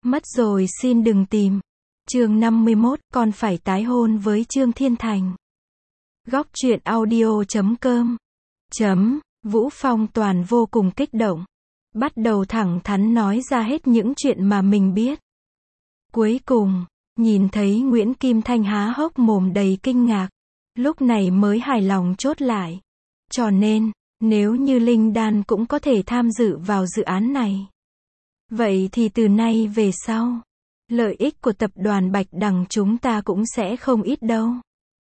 Mất rồi xin đừng tìm. Chương 51, con phải tái hôn với Trương Thiên Thành. Góc truyện audio.com. Vũ Phong Toàn vô cùng kích động. Bắt đầu thẳng thắn nói ra hết những chuyện mà mình biết. Cuối cùng, nhìn thấy Nguyễn Kim Thanh há hốc mồm đầy kinh ngạc. Lúc này mới hài lòng chốt lại. Cho nên, nếu như Linh Đan cũng có thể tham dự vào dự án này, vậy thì từ nay về sau, lợi ích của tập đoàn Bạch Đằng chúng ta cũng sẽ không ít đâu.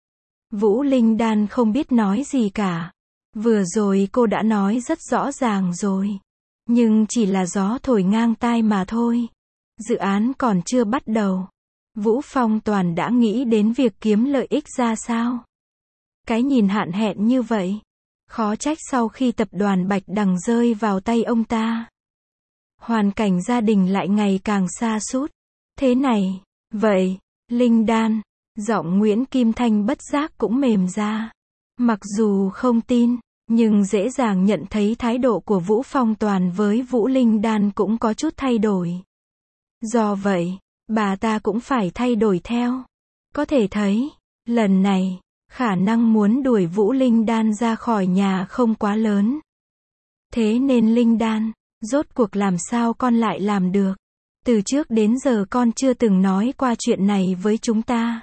Vũ Linh Đan không biết nói gì cả. Vừa rồi cô đã nói rất rõ ràng rồi. Nhưng chỉ là gió thổi ngang tai mà thôi. Dự án còn chưa bắt đầu. Vũ Phong Toàn đã nghĩ đến việc kiếm lợi ích ra sao. Cái nhìn hạn hẹn như vậy. Khó trách sau khi tập đoàn Bạch Đằng rơi vào tay ông ta, hoàn cảnh gia đình lại ngày càng sa sút. Thế này, vậy, Linh Đan, giọng Nguyễn Kim Thanh bất giác cũng mềm ra. Mặc dù không tin, nhưng dễ dàng nhận thấy thái độ của Vũ Phong Toàn với Vũ Linh Đan cũng có chút thay đổi. Do vậy, bà ta cũng phải thay đổi theo. Có thể thấy, lần này, khả năng muốn đuổi Vũ Linh Đan ra khỏi nhà không quá lớn. Thế nên Linh Đan, rốt cuộc làm sao con lại làm được? Từ trước đến giờ con chưa từng nói qua chuyện này với chúng ta.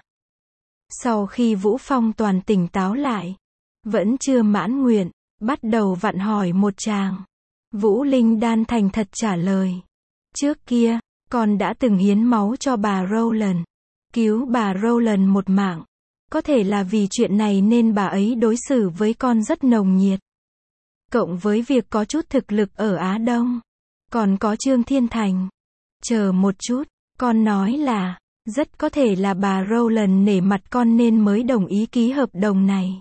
Sau khi Vũ Phong Toàn tỉnh táo lại, vẫn chưa mãn nguyện, bắt đầu vặn hỏi một tràng. Vũ Linh Đan thành thật trả lời. Trước kia, con đã từng hiến máu cho bà Rowland, cứu bà Rowland một mạng. Có thể là vì chuyện này nên bà ấy đối xử với con rất nồng nhiệt. Cộng với việc có chút thực lực ở Á Đông. Còn có Trương Thiên Thành. Chờ một chút, con nói là, rất có thể là bà Rowland nể mặt con nên mới đồng ý ký hợp đồng này.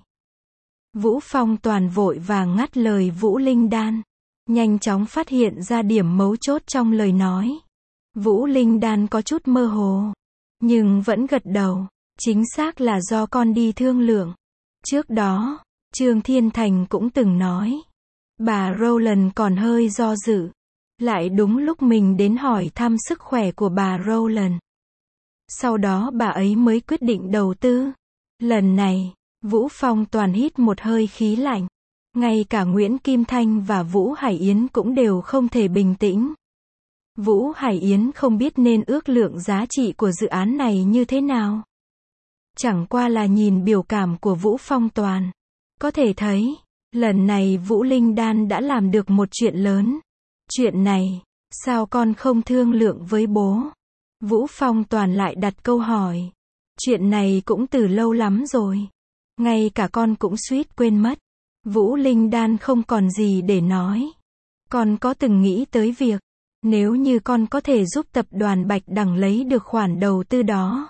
Vũ Phong Toàn vội vàng ngắt lời Vũ Linh Đan. Nhanh chóng phát hiện ra điểm mấu chốt trong lời nói. Vũ Linh Đan có chút mơ hồ, nhưng vẫn gật đầu. Chính xác là do con đi thương lượng. Trước đó, Trương Thiên Thành cũng từng nói. Bà Rowland còn hơi do dự. Lại đúng lúc mình đến hỏi thăm sức khỏe của bà Rowland. Sau đó bà ấy mới quyết định đầu tư. Lần này, Vũ Phong Toàn hít một hơi khí lạnh. Ngay cả Nguyễn Kim Thanh và Vũ Hải Yến cũng đều không thể bình tĩnh. Vũ Hải Yến không biết nên ước lượng giá trị của dự án này như thế nào. Chẳng qua là nhìn biểu cảm của Vũ Phong Toàn. Có thể thấy, lần này Vũ Linh Đan đã làm được một chuyện lớn. Chuyện này, sao con không thương lượng với bố? Vũ Phong Toàn lại đặt câu hỏi. Chuyện này cũng từ lâu lắm rồi. Ngay cả con cũng suýt quên mất. Vũ Linh Đan không còn gì để nói. Con có từng nghĩ tới việc, nếu như con có thể giúp tập đoàn Bạch Đằng lấy được khoản đầu tư đó,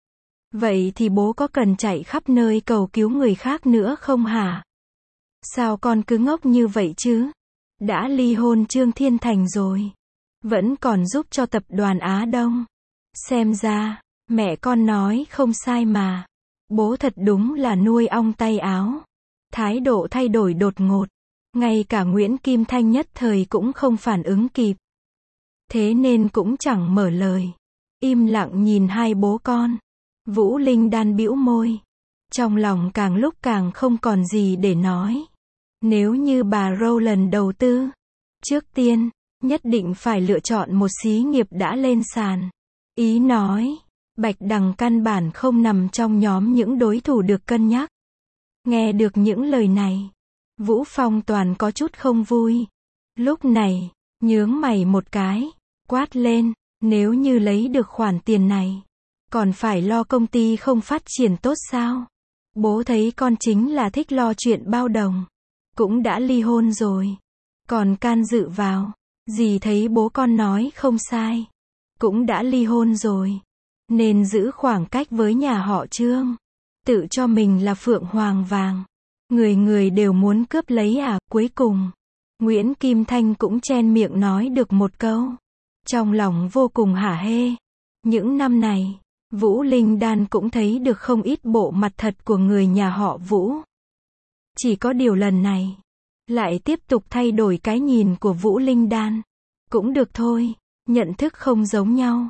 vậy thì bố có cần chạy khắp nơi cầu cứu người khác nữa không hả? Sao con cứ ngốc như vậy chứ? Đã ly hôn Trương Thiên Thành rồi, vẫn còn giúp cho tập đoàn Á Đông. Xem ra, mẹ con nói không sai mà. Bố thật đúng là nuôi ong tay áo. Thái độ thay đổi đột ngột. Ngay cả Nguyễn Kim Thanh nhất thời cũng không phản ứng kịp. Thế nên cũng chẳng mở lời. Im lặng nhìn hai bố con. Vũ Linh Đan bĩu môi. Trong lòng càng lúc càng không còn gì để nói. Nếu như bà Rowland đầu tư, trước tiên, nhất định phải lựa chọn một xí nghiệp đã lên sàn. Ý nói, Bạch Đằng căn bản không nằm trong nhóm những đối thủ được cân nhắc. Nghe được những lời này, Vũ Phong Toàn có chút không vui. Lúc này, nhướng mày một cái, quát lên, nếu như lấy được khoản tiền này, còn phải lo công ty không phát triển tốt sao? Bố thấy con chính là thích lo chuyện bao đồng. Cũng đã ly hôn rồi. Còn can dự vào. Dì thấy bố con nói không sai. Cũng đã ly hôn rồi. Nên giữ khoảng cách với nhà họ Trương. Tự cho mình là phượng hoàng vàng. Người người đều muốn cướp lấy à? Cuối cùng, Nguyễn Kim Thanh cũng chen miệng nói được một câu. Trong lòng vô cùng hả hê. Những năm này, Vũ Linh Đan cũng thấy được không ít bộ mặt thật của người nhà họ Vũ. Chỉ có điều lần này, lại tiếp tục thay đổi cái nhìn của Vũ Linh Đan. Cũng được thôi, nhận thức không giống nhau.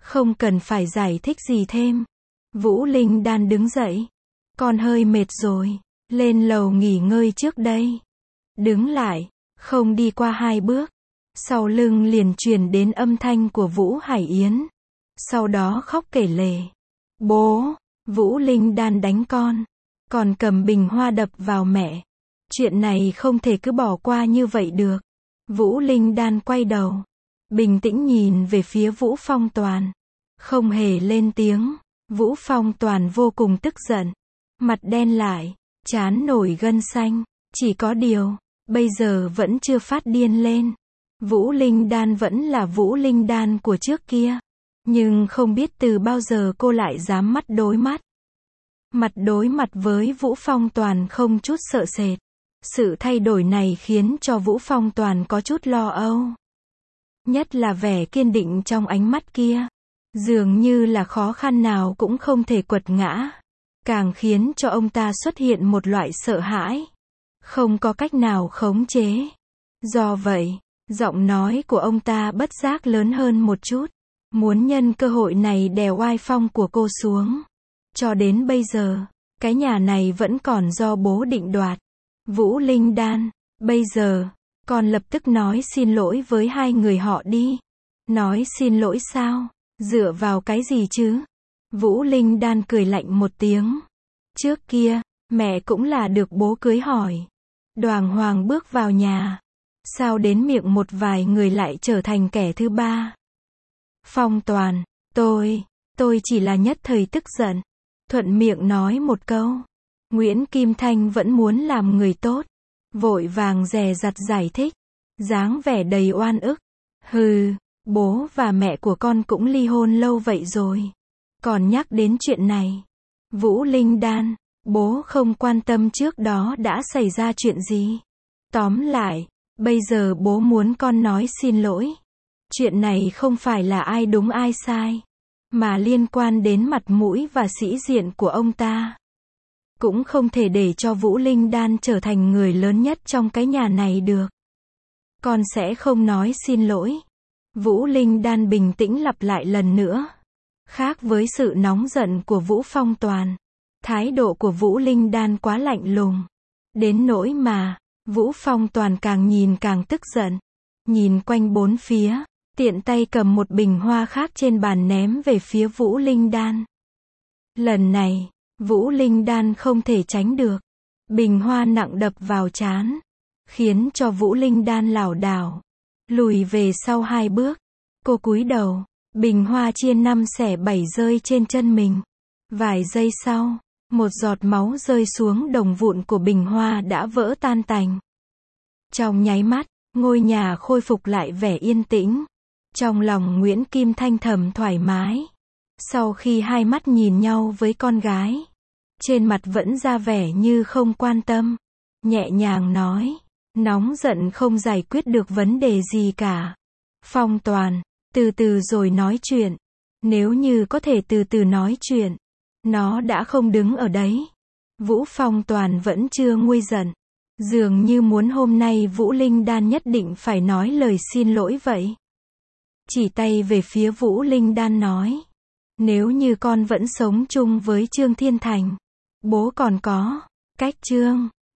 Không cần phải giải thích gì thêm. Vũ Linh Đan đứng dậy. Con hơi mệt rồi. Lên lầu nghỉ ngơi trước đây. Đứng lại. Không đi qua 2 bước. Sau lưng liền truyền đến âm thanh của Vũ Hải Yến. Sau đó khóc kể lể. Bố, Vũ Linh Đan đánh con. Còn cầm bình hoa đập vào mẹ. Chuyện này không thể cứ bỏ qua như vậy được. Vũ Linh Đan quay đầu. Bình tĩnh nhìn về phía Vũ Phong Toàn. Không hề lên tiếng. Vũ Phong Toàn vô cùng tức giận. Mặt đen lại. Trán nổi gân xanh. Chỉ có điều, bây giờ vẫn chưa phát điên lên. Vũ Linh Đan vẫn là Vũ Linh Đan của trước kia. Nhưng không biết từ bao giờ cô lại dám mắt đối mắt. Mặt đối mặt với Vũ Phong Toàn không chút sợ sệt. Sự thay đổi này khiến cho Vũ Phong Toàn có chút lo âu. Nhất là vẻ kiên định trong ánh mắt kia. Dường như là khó khăn nào cũng không thể quật ngã. Càng khiến cho ông ta xuất hiện một loại sợ hãi. Không có cách nào khống chế. Do vậy, giọng nói của ông ta bất giác lớn hơn một chút. Muốn nhân cơ hội này đè oai phong của cô xuống. Cho đến bây giờ, cái nhà này vẫn còn do bố định đoạt. Vũ Linh Đan, bây giờ, con lập tức nói xin lỗi với 2 người họ đi. Nói xin lỗi sao? Dựa vào cái gì chứ? Vũ Linh Đan cười lạnh một tiếng. Trước kia, mẹ cũng là được bố cưới hỏi. Đoàng hoàng bước vào nhà. Sao đến miệng một vài người lại trở thành kẻ thứ ba? Phong Toàn, tôi chỉ là nhất thời tức giận. Thuận miệng nói một câu. Nguyễn Kim Thanh vẫn muốn làm người tốt. Vội vàng dè dặt giải thích. Dáng vẻ đầy oan ức. Hừ, bố và mẹ của con cũng ly hôn lâu vậy rồi. Còn nhắc đến chuyện này. Vũ Linh Đan, bố không quan tâm trước đó đã xảy ra chuyện gì. Tóm lại, bây giờ bố muốn con nói xin lỗi. Chuyện này không phải là ai đúng ai sai, mà liên quan đến mặt mũi và sĩ diện của ông ta. Cũng không thể để cho Vũ Linh Đan trở thành người lớn nhất trong cái nhà này được. Con sẽ không nói xin lỗi. Vũ Linh Đan bình tĩnh lặp lại lần nữa. Khác với sự nóng giận của Vũ Phong Toàn, thái độ của Vũ Linh Đan quá lạnh lùng. Đến nỗi mà, Vũ Phong Toàn càng nhìn càng tức giận. Nhìn quanh bốn phía, tiện tay cầm một bình hoa khác trên bàn ném về phía Vũ Linh Đan. Lần này, Vũ Linh Đan không thể tránh được. Bình hoa nặng đập vào trán, khiến cho Vũ Linh Đan lảo đảo, lùi về sau 2 bước. Cô cúi đầu, bình hoa chia 5 xẻ 7 rơi trên chân mình. Vài giây sau, một giọt máu rơi xuống đồng vụn của bình hoa đã vỡ tan tành. Trong nháy mắt, ngôi nhà khôi phục lại vẻ yên tĩnh. Trong lòng Nguyễn Kim Thanh thầm thoải mái. Sau khi hai mắt nhìn nhau với con gái, trên mặt vẫn ra vẻ như không quan tâm. Nhẹ nhàng nói, nóng giận không giải quyết được vấn đề gì cả. Phong Toàn, từ từ rồi nói chuyện. Nếu như có thể từ từ nói chuyện, nó đã không đứng ở đấy. Vũ Phong Toàn vẫn chưa nguôi giận. Dường như muốn hôm nay Vũ Linh Đan nhất định phải nói lời xin lỗi vậy. Chỉ tay về phía Vũ Linh Đan nói. Nếu như con vẫn sống chung với Trương Thiên Thành, bố còn có cách Trương